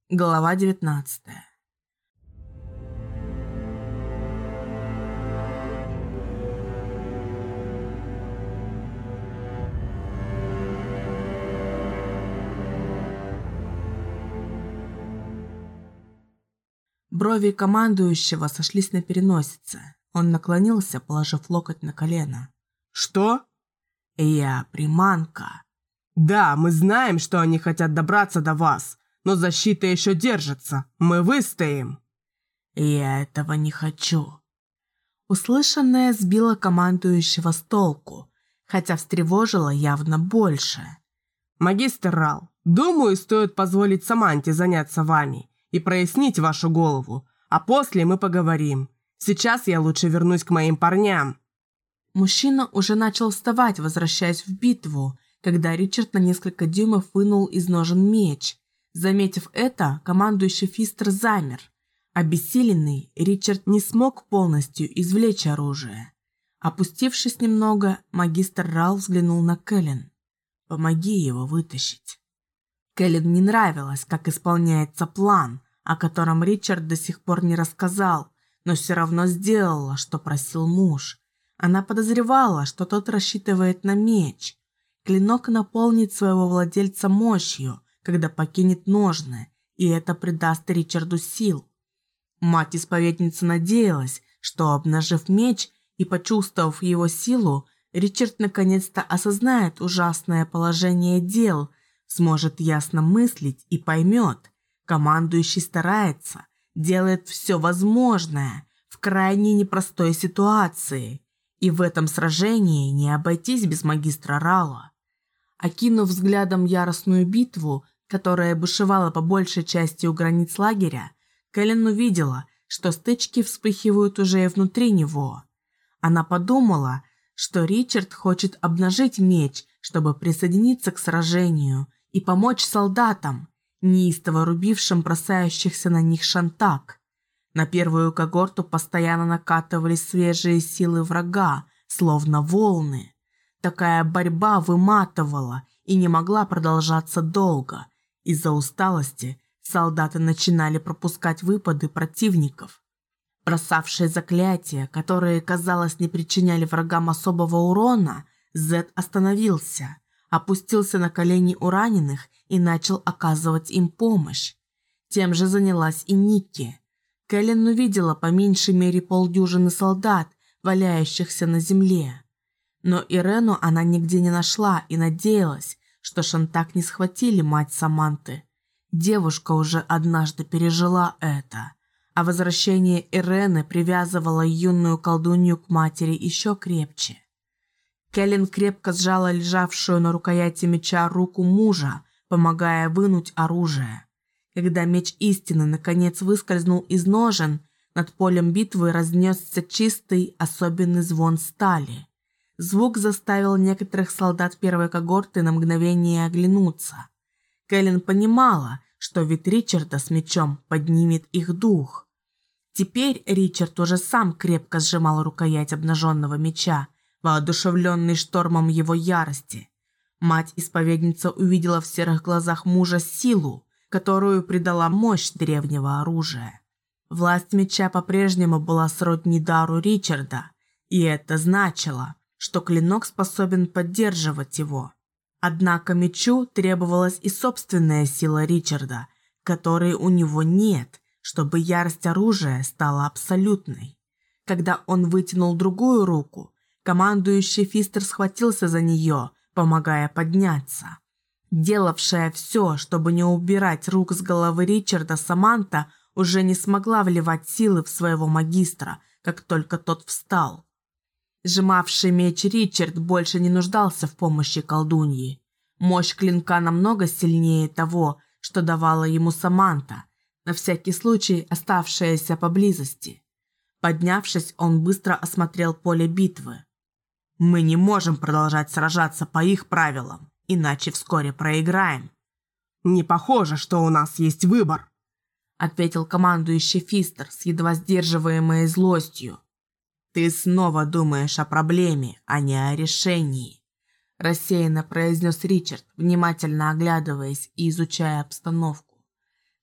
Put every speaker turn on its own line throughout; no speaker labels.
Глава 19. Брови командующего сошлись на переносице. Он наклонился, положив локоть на колено.
«Что?»
«Я приманка».
«Да, мы знаем, что они хотят добраться до вас, но защита еще держится. Мы выстоим».
«Я этого не хочу». Услышанное сбило командующего с толку, хотя встревожило явно больше.
«Магистр Рал, думаю, стоит позволить Саманте заняться вами и прояснить вашу голову, а после мы поговорим. Сейчас я лучше вернусь к моим парням».
Мужчина уже начал вставать, возвращаясь в битву, когда Ричард на несколько дюймов вынул из ножен меч. Заметив это, командующий Фистер замер. Обессиленный, Ричард не смог полностью извлечь оружие. Опустившись немного, магистр Рал взглянул на Кэлен. «Помоги его вытащить». Кэлен не нравилось, как исполняется план, о котором Ричард до сих пор не рассказал, но все равно сделала, что просил муж. Она подозревала, что тот рассчитывает на меч. Клинок наполнит своего владельца мощью, когда покинет ножны, и это придаст Ричарду сил. Мать-исповедница надеялась, что, обнажив меч и почувствовав его силу, Ричард наконец-то осознает ужасное положение дел, сможет ясно мыслить и поймет. Командующий старается, делает все возможное в крайне непростой ситуации. И в этом сражении не обойтись без магистра Рала. Окинув взглядом яростную битву, которая бушевала по большей части у границ лагеря, Кэлен увидела, что стычки вспыхивают уже и внутри него. Она подумала, что Ричард хочет обнажить меч, чтобы присоединиться к сражению и помочь солдатам, неистово рубившим бросающихся на них шантак. На первую когорту постоянно накатывались свежие силы врага, словно волны. Такая борьба выматывала и не могла продолжаться долго. Из-за усталости солдаты начинали пропускать выпады противников. Бросавшие заклятия, которые, казалось, не причиняли врагам особого урона, Зед остановился, опустился на колени у раненых и начал оказывать им помощь. Тем же занялась и Никки. Кэлен увидела по меньшей мере полдюжины солдат, валяющихся на земле. Но Ирену она нигде не нашла и надеялась, что шантак не схватили мать Саманты. Девушка уже однажды пережила это, а возвращение Ирены привязывало юную колдунью к матери еще крепче. Кэлен крепко сжала лежавшую на рукояти меча руку мужа, помогая вынуть оружие. Когда меч истины наконец выскользнул из ножен, над полем битвы разнесся чистый, особенный звон стали. Звук заставил некоторых солдат первой когорты на мгновение оглянуться. Кэлен понимала, что вид Ричарда с мечом поднимет их дух. Теперь Ричард уже сам крепко сжимал рукоять обнаженного меча, воодушевленный штормом его ярости. Мать-исповедница увидела в серых глазах мужа силу, которую придала мощь древнего оружия. Власть меча по-прежнему была сродни дару Ричарда, и это значило, что клинок способен поддерживать его. Однако мечу требовалась и собственная сила Ричарда, которой у него нет, чтобы ярость оружия стала абсолютной. Когда он вытянул другую руку, командующий Фистер схватился за нее, помогая подняться. Делавшая все, чтобы не убирать рук с головы Ричарда, Саманта уже не смогла вливать силы в своего магистра, как только тот встал. Сжимавший меч Ричард больше не нуждался в помощи колдуньи. Мощь клинка намного сильнее того, что давала ему Саманта, на всякий случай оставшаяся поблизости. Поднявшись, он быстро осмотрел поле битвы. «Мы не можем продолжать сражаться по их правилам, иначе вскоре проиграем».
«Не похоже, что у нас есть выбор»,
— ответил командующий Фистер с едва сдерживаемой злостью. «Ты снова думаешь о проблеме, а не о решении», — рассеянно произнес Ричард, внимательно оглядываясь и изучая обстановку.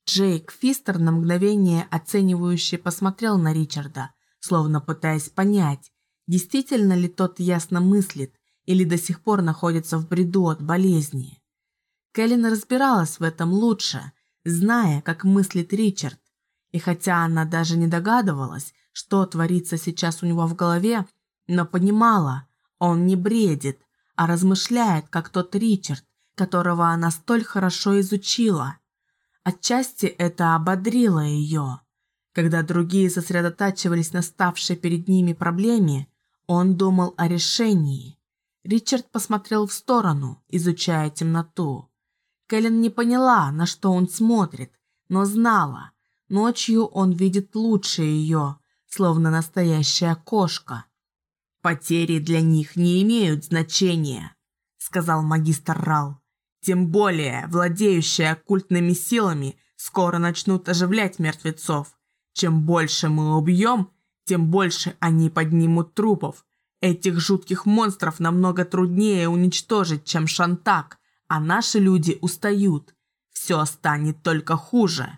Джейк Фистер на мгновение оценивающе посмотрел на Ричарда, словно пытаясь понять, действительно ли тот ясно мыслит или до сих пор находится в бреду от болезни. Кэлен разбиралась в этом лучше, зная, как мыслит Ричард, и хотя она даже не догадывалась, что творится сейчас у него в голове, но понимала, он не бредит, а размышляет, как тот Ричард, которого она столь хорошо изучила. Отчасти это ободрило ее. Когда другие сосредотачивались на ставшей перед ними проблеме, он думал о решении. Ричард посмотрел в сторону, изучая темноту. Кэлен не поняла, на что он смотрит, но знала, ночью он видит лучше ее, словно настоящая кошка. «Потери для них не имеют значения», — сказал магистр Рал. «Тем более, владеющие оккультными силами скоро начнут оживлять мертвецов. Чем больше мы убьем, тем больше они поднимут трупов. Этих жутких монстров намного труднее уничтожить, чем Шантак, а наши люди устают. Все станет только хуже».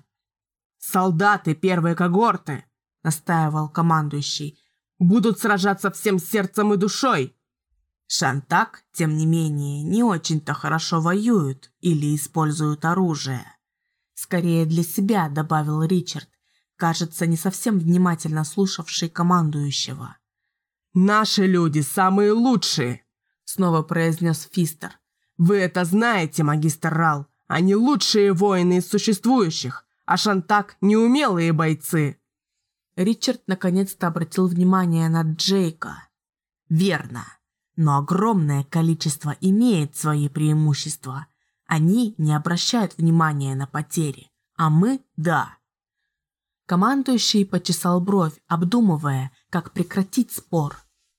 «Солдаты первой когорты», — настаивал командующий, — «будут сражаться всем сердцем и душой».
Шантак, тем не менее, не очень-то хорошо воюют или используют оружие. Скорее для себя, добавил Ричард, кажется, не совсем внимательно слушавший командующего.
«Наши люди самые лучшие», — снова произнес Фистер. «Вы это знаете, магистр Рал. Они лучшие воины из существующих, а Шантак — неумелые бойцы».
Ричард наконец-то обратил внимание на Джейка. «Верно. Но огромное количество имеет свои преимущества. Они не обращают внимания на потери, а мы – да». Командующий почесал бровь, обдумывая, как прекратить спор.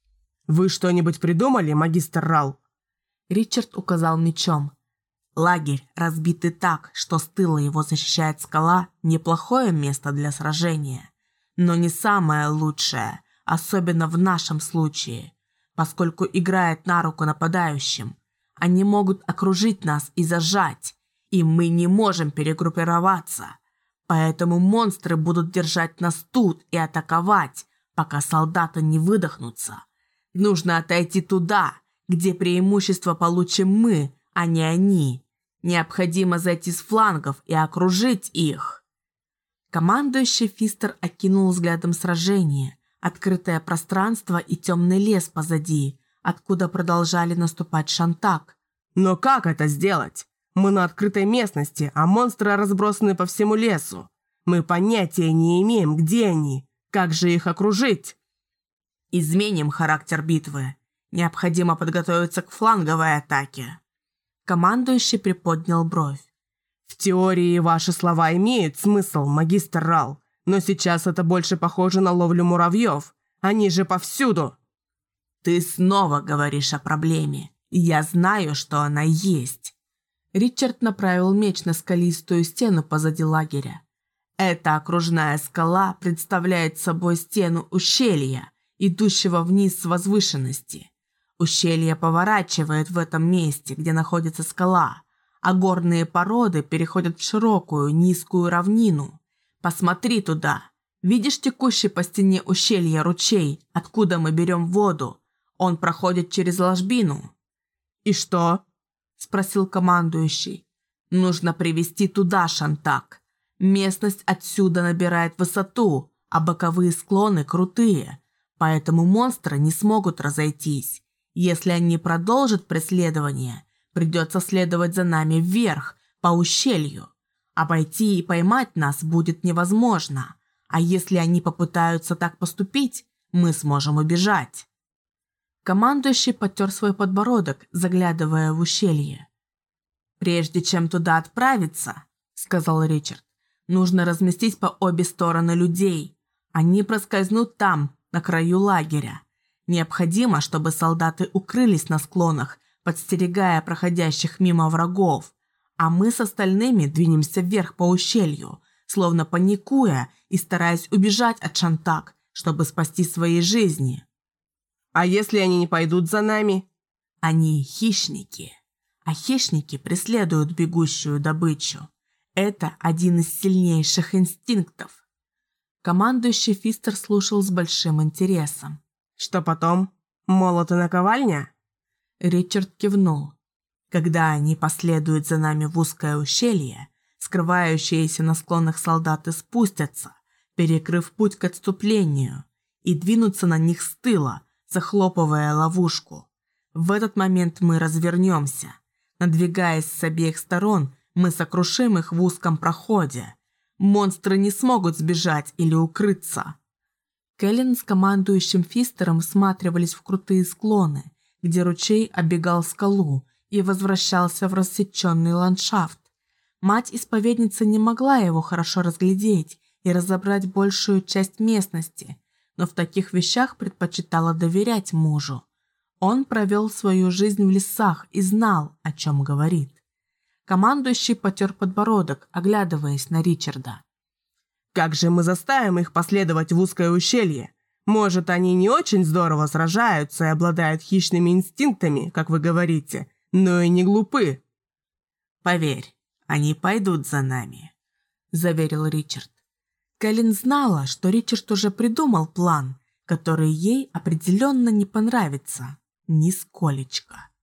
«Вы что-нибудь придумали, магистр Рал?»
Ричард указал мечом. «Лагерь, разбитый так, что с тыла его защищает скала, неплохое место для сражения. Но не самое лучшее, особенно в нашем случае, поскольку играет на руку нападающим. Они могут окружить нас и зажать, и мы не можем перегруппироваться. Поэтому монстры будут держать нас тут и атаковать, пока солдаты не выдохнутся. Нужно отойти туда, где преимущество получим мы, а не они. Необходимо зайти с флангов и окружить их». Командующий Фистер окинул взглядом сражение, открытое пространство и темный лес позади, откуда продолжали наступать Шантак.
«Но как это сделать? Мы на открытой местности, а монстры разбросаны по всему лесу. Мы понятия не имеем, где они. Как же их окружить?»
«Изменим характер битвы. Необходимо подготовиться к фланговой атаке». Командующий приподнял бровь.
«В теории ваши слова имеют смысл, магистр Рал, но сейчас это больше похоже на ловлю муравьев. Они же повсюду».
«Ты снова говоришь о проблеме. Я знаю, что она есть». Ричард направил меч на скалистую стену позади лагеря. Эта окружная скала представляет собой стену ущелья, идущего вниз с возвышенности. Ущелье поворачивает в этом месте, где находится скала, а горные породы переходят в широкую, низкую равнину. Посмотри туда. Видишь текущий по стене ущелья ручей, откуда мы берем воду? Он проходит через ложбину».
«И что?»
– спросил командующий. «Нужно привести туда Шантак. Местность отсюда набирает высоту, а боковые склоны крутые, поэтому монстры не смогут разойтись. Если они продолжат преследование, придется следовать за нами вверх, по ущелью. Обойти и поймать нас будет невозможно, а если они попытаются так поступить, мы сможем убежать». Командующий потер свой подбородок, заглядывая в ущелье. «Прежде чем туда отправиться, — сказал Ричард, — нужно разместить по обе стороны людей. Они проскользнут там, на краю лагеря. Необходимо, чтобы солдаты укрылись на склонах, подстерегая проходящих мимо врагов, а мы с остальными двинемся вверх по ущелью, словно паникуя и стараясь убежать от Шантак, чтобы спасти свои жизни».
«А если они не пойдут за нами?»
«Они хищники, а хищники преследуют бегущую добычу. Это один из сильнейших инстинктов. Командующий Фистер слушал с большим интересом.
Что потом? Молот и наковальня?
Ричард кивнул. Когда они последуют за нами в узкое ущелье, скрывающиеся на склонах солдаты спустятся, перекрыв путь к отступлению, и двинутся на них с тыла, захлопывая ловушку. В этот момент мы развернемся. Надвигаясь с обеих сторон, мы сокрушим их в узком проходе. Монстры не смогут сбежать или укрыться. Кэлен с командующим Фистером всматривались в крутые склоны, где ручей оббегал скалу и возвращался в рассеченный ландшафт. Мать-исповедница не могла его хорошо разглядеть и разобрать большую часть местности, но в таких вещах предпочитала доверять мужу. Он провел свою жизнь в лесах и знал, о чем говорит. Командующий потер подбородок, оглядываясь на Ричарда.
Как же мы заставим их последовать в узкое ущелье? Может, они не очень здорово сражаются и обладают хищными инстинктами, как вы говорите, но и не глупы.
Поверь, они пойдут за нами, заверил Ричард. Кэлен знала, что Ричард уже придумал план, который ей определенно не понравится нисколечко.